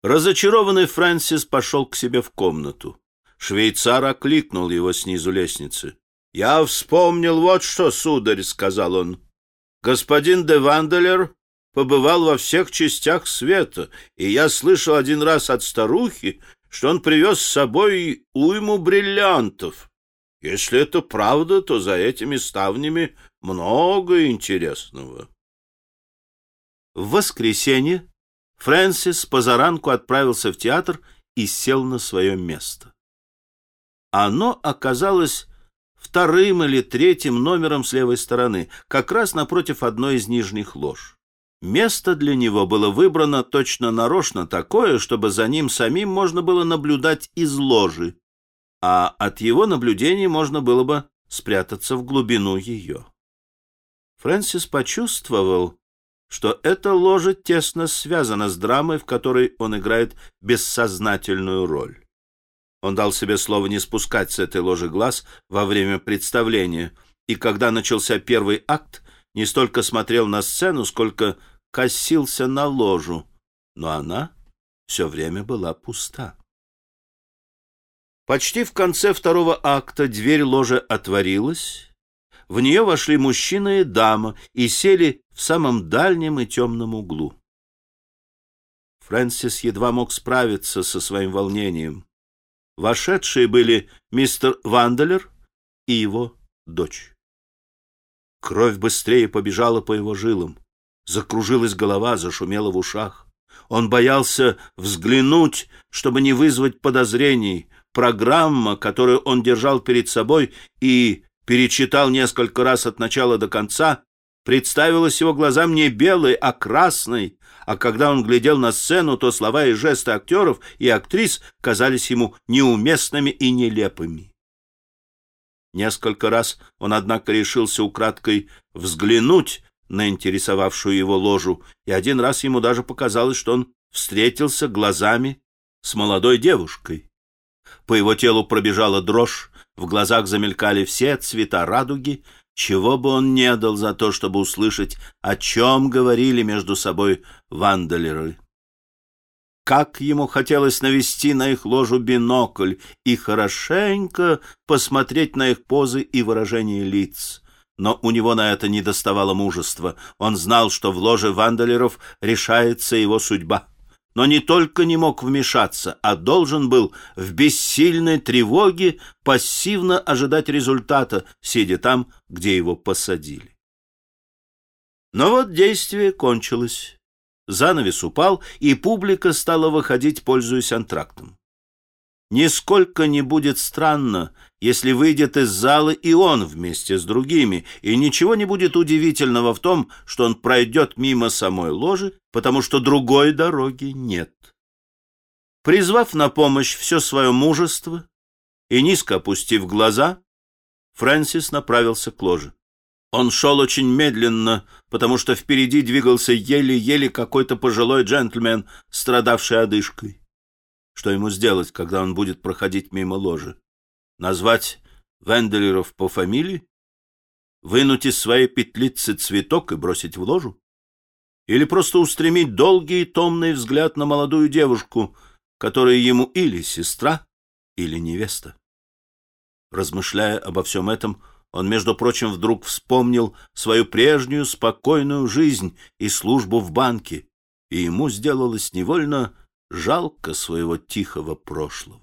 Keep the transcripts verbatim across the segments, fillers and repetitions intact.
Разочарованный Фрэнсис пошел к себе в комнату. Швейцар окликнул его снизу лестницы. — Я вспомнил вот что, сударь, — сказал он. — Господин де Ванделер побывал во всех частях света, и я слышал один раз от старухи, что он привез с собой уйму бриллиантов. Если это правда, то за этими ставнями много интересного. В воскресенье Фрэнсис позаранку отправился в театр и сел на свое место. Оно оказалось вторым или третьим номером с левой стороны, как раз напротив одной из нижних лож. Место для него было выбрано точно нарочно такое, чтобы за ним самим можно было наблюдать из ложи, а от его наблюдений можно было бы спрятаться в глубину ее. Фрэнсис почувствовал, что эта ложа тесно связана с драмой, в которой он играет бессознательную роль. Он дал себе слово не спускать с этой ложи глаз во время представления, и когда начался первый акт, не столько смотрел на сцену, сколько косился на ложу, но она все время была пуста. Почти в конце второго акта дверь ложи отворилась, в нее вошли мужчина и дама и сели в самом дальнем и темном углу. Фрэнсис едва мог справиться со своим волнением. Вошедшие были мистер Ванделер и его дочь. Кровь быстрее побежала по его жилам. Закружилась голова, зашумела в ушах. Он боялся взглянуть, чтобы не вызвать подозрений. Программа, которую он держал перед собой и перечитал несколько раз от начала до конца, представилась его глазам не белой, а красной, а когда он глядел на сцену, то слова и жесты актеров и актрис казались ему неуместными и нелепыми. Несколько раз он, однако, решился украдкой взглянуть на интересовавшую его ложу, и один раз ему даже показалось, что он встретился глазами с молодой девушкой. По его телу пробежала дрожь, в глазах замелькали все цвета радуги, чего бы он не дал за то, чтобы услышать, о чем говорили между собой Ванделеры. Как ему хотелось навести на их ложу бинокль и хорошенько посмотреть на их позы и выражение лиц. Но у него на это недоставало мужества. Он знал, что в ложе Ванделеров решается его судьба. Но не только не мог вмешаться, а должен был в бессильной тревоге пассивно ожидать результата, сидя там, где его посадили. Но вот действие кончилось. Занавес упал, и публика стала выходить, пользуясь антрактом. Нисколько не будет странно, если выйдет из зала и он вместе с другими, и ничего не будет удивительного в том, что он пройдет мимо самой ложи, потому что другой дороги нет. Призвав на помощь все свое мужество и низко опустив глаза, Фрэнсис направился к ложе. Он шел очень медленно, потому что впереди двигался еле-еле какой-то пожилой джентльмен, страдавший одышкой. Что ему сделать, когда он будет проходить мимо ложи? Назвать Венделеров по фамилии? Вынуть из своей петлицы цветок и бросить в ложу? Или просто устремить долгий и томный взгляд на молодую девушку, которая ему или сестра, или невеста? Размышляя обо всем этом, он, между прочим, вдруг вспомнил свою прежнюю спокойную жизнь и службу в банке, и ему сделалось невольно жалко своего тихого прошлого.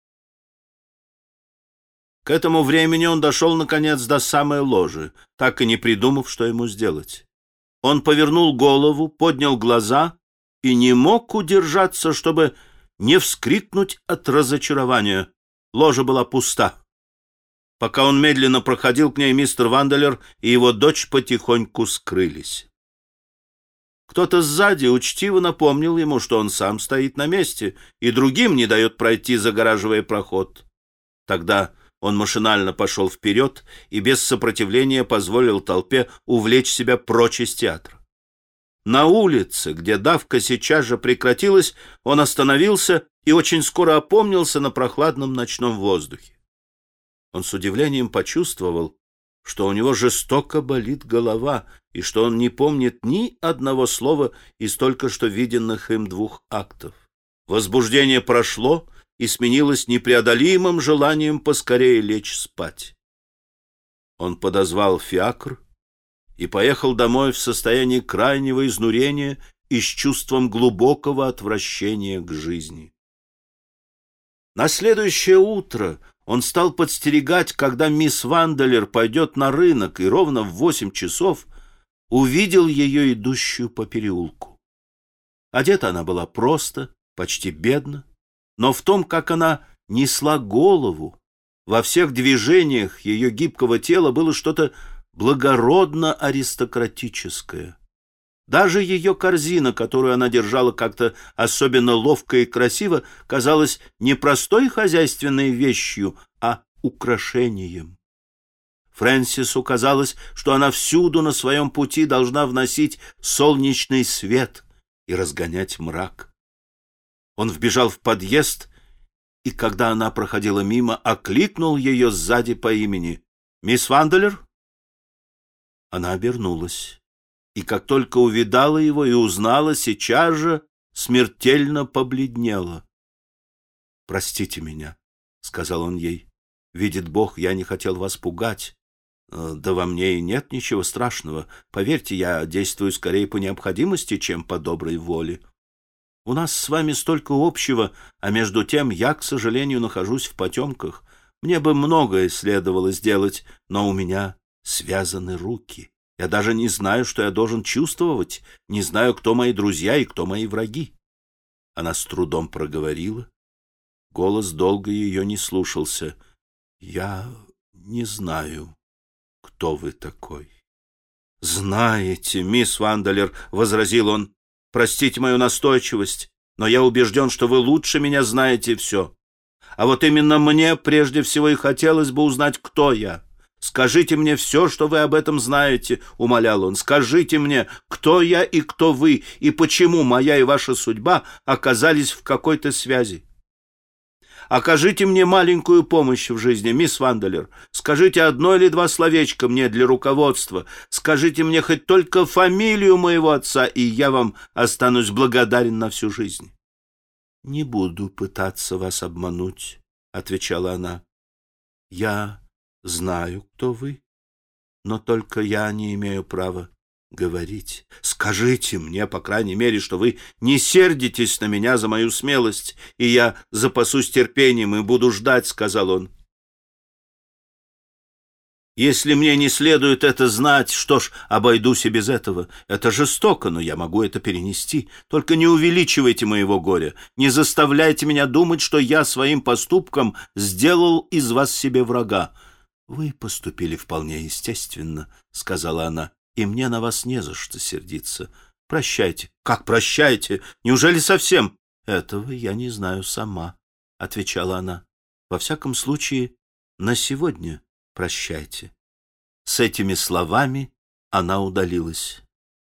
К этому времени он дошел, наконец, до самой ложи, так и не придумав, что ему сделать. Он повернул голову, поднял глаза и не мог удержаться, чтобы не вскрикнуть от разочарования. Ложа была пуста. Пока он медленно проходил к ней, мистер Ванделер и его дочь потихоньку скрылись. Кто-то сзади учтиво напомнил ему, что он сам стоит на месте и другим не дает пройти, загораживая проход. Тогда он машинально пошел вперед и без сопротивления позволил толпе увлечь себя прочь из театра. На улице, где давка сейчас же прекратилась, он остановился и очень скоро опомнился на прохладном ночном воздухе. Он с удивлением почувствовал, что у него жестоко болит голова и что он не помнит ни одного слова из только что виденных им двух актов. Возбуждение прошло и сменилось непреодолимым желанием поскорее лечь спать. Он подозвал фиакр и поехал домой в состоянии крайнего изнурения и с чувством глубокого отвращения к жизни. На следующее утро он стал подстерегать, когда мисс Ванделер пойдет на рынок, и ровно в восемь часов увидел ее идущую по переулку. Одета она была просто, почти бедно, но в том, как она несла голову, во всех движениях ее гибкого тела было что-то благородно-аристократическое. Даже ее корзина, которую она держала как-то особенно ловко и красиво, казалась не простой хозяйственной вещью, а украшением. Фрэнсису казалось, что она всюду на своем пути должна вносить солнечный свет и разгонять мрак. Он вбежал в подъезд, и, когда она проходила мимо, окликнул ее сзади по имени. «Мисс Ванделер?» Она обернулась, и как только увидала его и узнала, сейчас же смертельно побледнела. «Простите меня», — сказал он ей. «Видит Бог, я не хотел вас пугать. Да во мне и нет ничего страшного. Поверьте, я действую скорее по необходимости, чем по доброй воле. У нас с вами столько общего, а между тем я, к сожалению, нахожусь в потемках. Мне бы многое следовало сделать, но у меня связаны руки. Я даже не знаю, что я должен чувствовать, не знаю, кто мои друзья и кто мои враги». Она с трудом проговорила. Голос долго ее не слушался. «Я не знаю, кто вы такой». «Знаете, мисс Ванделер, — возразил он, — простите мою настойчивость, но я убежден, что вы лучше меня знаете все. А вот именно мне прежде всего и хотелось бы узнать, кто я. Скажите мне все, что вы об этом знаете, — умолял он. Скажите мне, кто я и кто вы, и почему моя и ваша судьба оказались в какой-то связи. Окажите мне маленькую помощь в жизни, мисс Ванделер. Скажите одно или два словечка мне для руководства. Скажите мне хоть только фамилию моего отца, и я вам останусь благодарен на всю жизнь». «Не буду пытаться вас обмануть», — отвечала она. «Я знаю, кто вы, но только я не имею права говорить. Скажите мне, по крайней мере, что вы не сердитесь на меня за мою смелость, и я запасусь терпением и буду ждать», — сказал он. «Если мне не следует это знать, что ж, обойдусь и без этого. Это жестоко, но я могу это перенести. Только не увеличивайте моего горя, не заставляйте меня думать, что я своим поступком сделал из вас себе врага». «Вы поступили вполне естественно», — сказала она, — «и мне на вас не за что сердиться. Прощайте». «Как прощайте? Неужели совсем?» «Этого я не знаю сама», — отвечала она. «Во всяком случае, на сегодня прощайте». С этими словами она удалилась.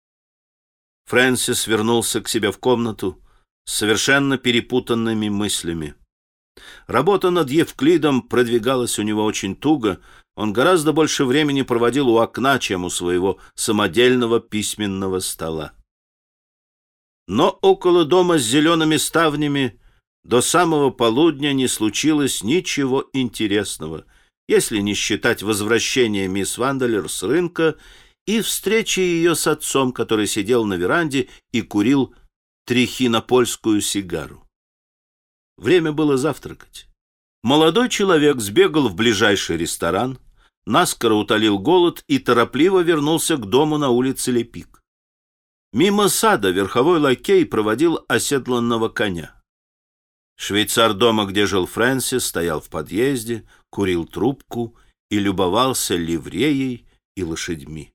Фрэнсис вернулся к себе в комнату с совершенно перепутанными мыслями. Работа над Евклидом продвигалась у него очень туго. Он гораздо больше времени проводил у окна, чем у своего самодельного письменного стола. Но около дома с зелеными ставнями до самого полудня не случилось ничего интересного, если не считать возвращения мисс Ванделер с рынка и встречи ее с отцом, который сидел на веранде и курил трихинопольскую сигару. Время было завтракать. Молодой человек сбегал в ближайший ресторан, наскоро утолил голод и торопливо вернулся к дому на улице Лепик. Мимо сада верховой лакей проводил оседланного коня. Швейцар дома, где жил Фрэнсис, стоял в подъезде, курил трубку и любовался ливреей и лошадьми.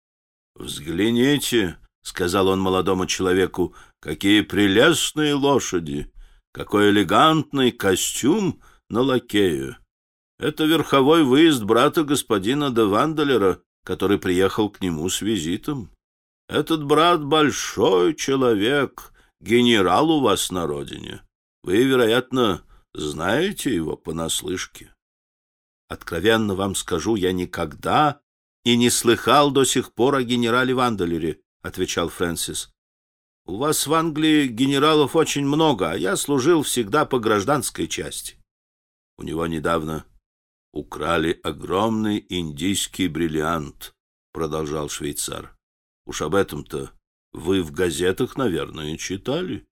«Взгляните, — сказал он молодому человеку, — какие прелестные лошади! Какой элегантный костюм на лакею! Это верховой выезд брата господина де Ванделера, который приехал к нему с визитом. Этот брат большой человек, генерал у вас на родине. Вы, вероятно, знаете его понаслышке. Откровенно вам скажу, я никогда и не слыхал до сих пор о генерале Ванделере, — отвечал Фрэнсис. У вас в Англии генералов очень много, а я служил всегда по гражданской части. У него недавно украли огромный индийский бриллиант, продолжал швейцар. Уж об этом-то вы в газетах, наверное, читали.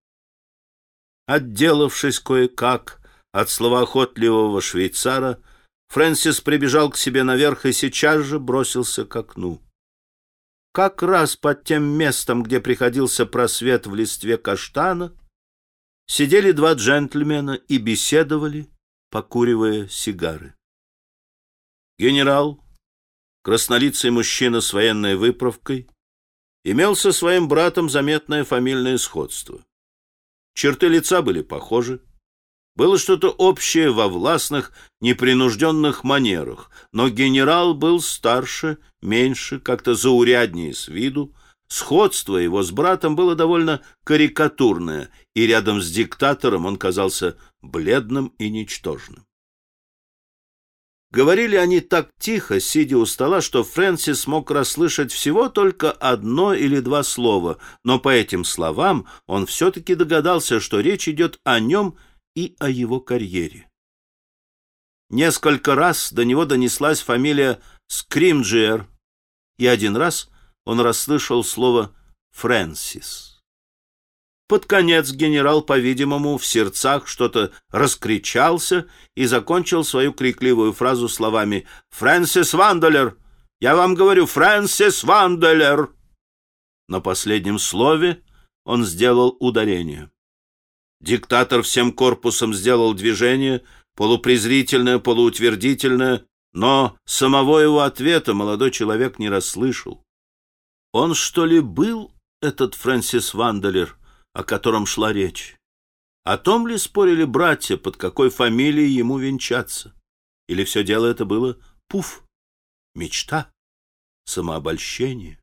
Отделавшись кое-как от словоохотливого швейцара, Фрэнсис прибежал к себе наверх и сейчас же бросился к окну. Как раз под тем местом, где приходился просвет в листве каштана, сидели два джентльмена и беседовали, покуривая сигары. Генерал, краснолицый мужчина с военной выправкой, имел со своим братом заметное фамильное сходство. Черты лица были похожи. Было что-то общее во властных, непринужденных манерах, но генерал был старше, меньше, как-то зауряднее с виду. Сходство его с братом было довольно карикатурное, и рядом с диктатором он казался бледным и ничтожным. Говорили они так тихо, сидя у стола, что Фрэнсис мог расслышать всего только одно или два слова, но по этим словам он все-таки догадался, что речь идет о нем и о его карьере. Несколько раз до него донеслась фамилия Скримджиэр, и один раз он расслышал слово «Фрэнсис». Под конец генерал, по-видимому, в сердцах что-то раскричался и закончил свою крикливую фразу словами «Фрэнсис Ванделер! Я вам говорю, Фрэнсис Ванделер!» На последнем слове он сделал ударение. Диктатор всем корпусом сделал движение, полупрезрительное, полуутвердительное, но самого его ответа молодой человек не расслышал. Он, что ли, был этот Фрэнсис Ванделер, о котором шла речь? О том ли спорили братья, под какой фамилией ему венчаться? Или все дело это было пуф, мечта, самообольщение?